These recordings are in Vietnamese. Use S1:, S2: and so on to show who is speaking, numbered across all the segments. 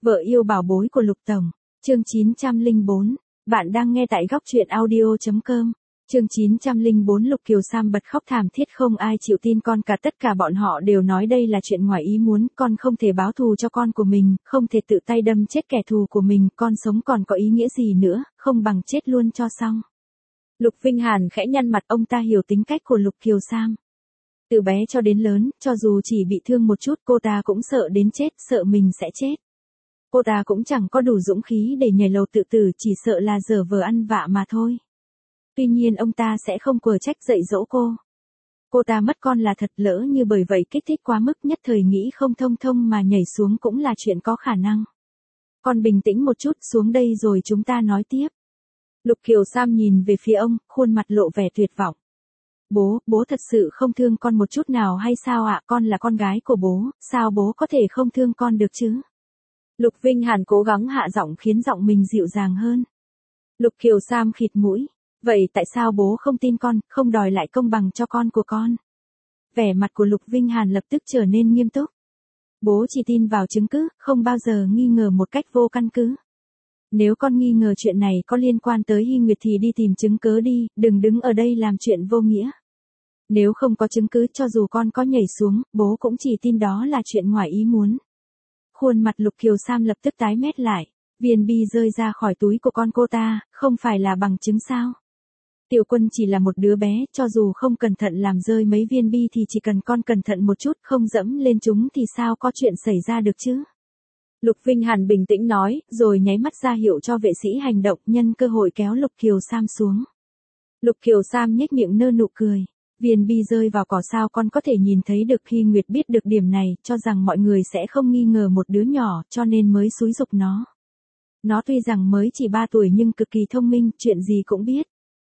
S1: Vợ yêu bảo bối của Lục Tổng. Chương 904. Bạn đang nghe tại góc truyện audio.com. Chương 904. Lục Kiều Sam bật khóc thảm thiết, không ai chịu tin con cả, tất cả bọn họ đều nói đây là chuyện ngoài ý muốn, con không thể báo thù cho con của mình, không thể tự tay đâm chết kẻ thù của mình, con sống còn có ý nghĩa gì nữa, không bằng chết luôn cho xong. Lục Vinh Hàn khẽ nhăn mặt, ông ta hiểu tính cách của Lục Kiều Sam. Từ bé cho đến lớn, cho dù chỉ bị thương một chút cô ta cũng sợ đến chết, sợ mình sẽ chết. Cô ta cũng chẳng có đủ dũng khí để nhảy lầu tự tử, chỉ sợ là giở vờ ăn vạ mà thôi. Tuy nhiên ông ta sẽ không quở trách dạy dỗ cô. Cô ta mất con là thật, lỡ như bởi vậy kích thích quá mức nhất thời nghĩ không thông mà nhảy xuống cũng là chuyện có khả năng. Con bình tĩnh một chút, xuống đây rồi chúng ta nói tiếp. Lục Kiều Sam nhìn về phía ông, khuôn mặt lộ vẻ tuyệt vọng. Bố thật sự không thương con một chút nào hay sao ạ? Con là con gái của bố, sao bố có thể không thương con được chứ? Lục Vinh Hàn cố gắng hạ giọng khiến giọng mình dịu dàng hơn. Lục Kiều Sam khịt mũi. Vậy tại sao bố không tin con, không đòi lại công bằng cho con của con? Vẻ mặt của Lục Vinh Hàn lập tức trở nên nghiêm túc. Bố chỉ tin vào chứng cứ, không bao giờ nghi ngờ một cách vô căn cứ. Nếu con nghi ngờ chuyện này có liên quan tới Hy Nguyệt thì đi tìm chứng cớ đi, đừng đứng ở đây làm chuyện vô nghĩa. Nếu không có chứng cứ, cho dù con có nhảy xuống, bố cũng chỉ tin đó là chuyện ngoài ý muốn. Khuôn mặt Lục Kiều Sam lập tức tái mét lại. Viên bi rơi ra khỏi túi của con cô ta, không phải là bằng chứng sao? Tiểu Quân chỉ là một đứa bé, cho dù không cẩn thận làm rơi mấy viên bi thì chỉ cần con cẩn thận một chút, không dẫm lên chúng thì sao có chuyện xảy ra được chứ? Lục Vinh Hàn bình tĩnh nói, rồi nháy mắt ra hiệu cho vệ sĩ hành động, nhân cơ hội kéo Lục Kiều Sam xuống. Lục Kiều Sam nhếch miệng nở nụ cười. Viên bi rơi vào cỏ, sao con có thể nhìn thấy được? Hy Nguyệt biết được điểm này, cho rằng mọi người sẽ không nghi ngờ một đứa nhỏ, cho nên mới xúi giục nó. Nó tuy rằng mới chỉ 3 tuổi nhưng cực kỳ thông minh, chuyện gì cũng biết.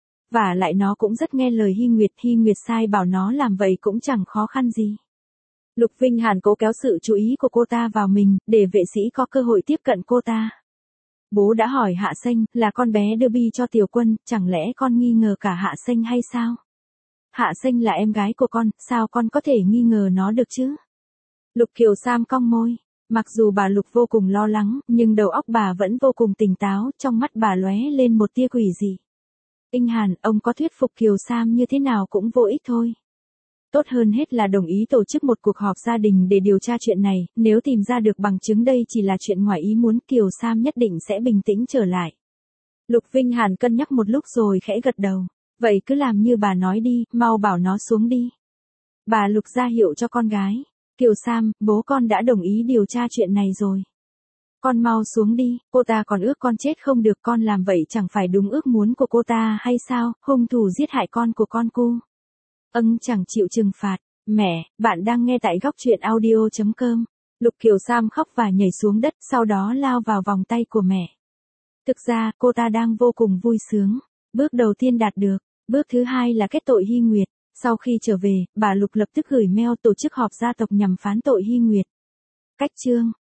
S1: Và lại nó cũng rất nghe lời Hy Nguyệt sai bảo nó làm vậy cũng chẳng khó khăn gì. Lục Vinh Hàn cố kéo sự chú ý của cô ta vào mình, để vệ sĩ có cơ hội tiếp cận cô ta. Bố đã hỏi Hạ Xanh, là con bé đưa bi cho Tiểu Quân, chẳng lẽ con nghi ngờ cả Hạ Xanh hay sao? Hạ Xanh là em gái của con, sao con có thể nghi ngờ nó được chứ? Lục Kiều Sam cong môi. Mặc dù bà Lục vô cùng lo lắng, nhưng đầu óc bà vẫn vô cùng tỉnh táo, trong mắt bà lóe lên một tia quỷ dị. Vinh Hàn, ông có thuyết phục Kiều Sam như thế nào cũng vô ích thôi. Tốt hơn hết là đồng ý tổ chức một cuộc họp gia đình để điều tra chuyện này, nếu tìm ra được bằng chứng đây chỉ là chuyện ngoài ý muốn, Kiều Sam nhất định sẽ bình tĩnh trở lại. Lục Vinh Hàn cân nhắc một lúc rồi khẽ gật đầu. Vậy cứ làm như bà nói đi, mau bảo nó xuống đi. Bà Lục ra hiệu cho con gái. Kiều Sam, bố con đã đồng ý điều tra chuyện này rồi. Con mau xuống đi, cô ta còn ước con chết không được, con làm vậy chẳng phải đúng ước muốn của cô ta hay sao? Hung thủ giết hại con của con cô. Chẳng chịu trừng phạt. Mẹ, bạn đang nghe tại góc truyện audio.com. Lục Kiều Sam khóc và nhảy xuống đất, sau đó lao vào vòng tay của mẹ. Thực ra, cô ta đang vô cùng vui sướng. Bước đầu tiên đạt được. Bước thứ hai là kết tội Hy Nguyệt. Sau khi trở về, bà Lục lập tức gửi mail tổ chức họp gia tộc nhằm phán tội Hy Nguyệt. Cách chương.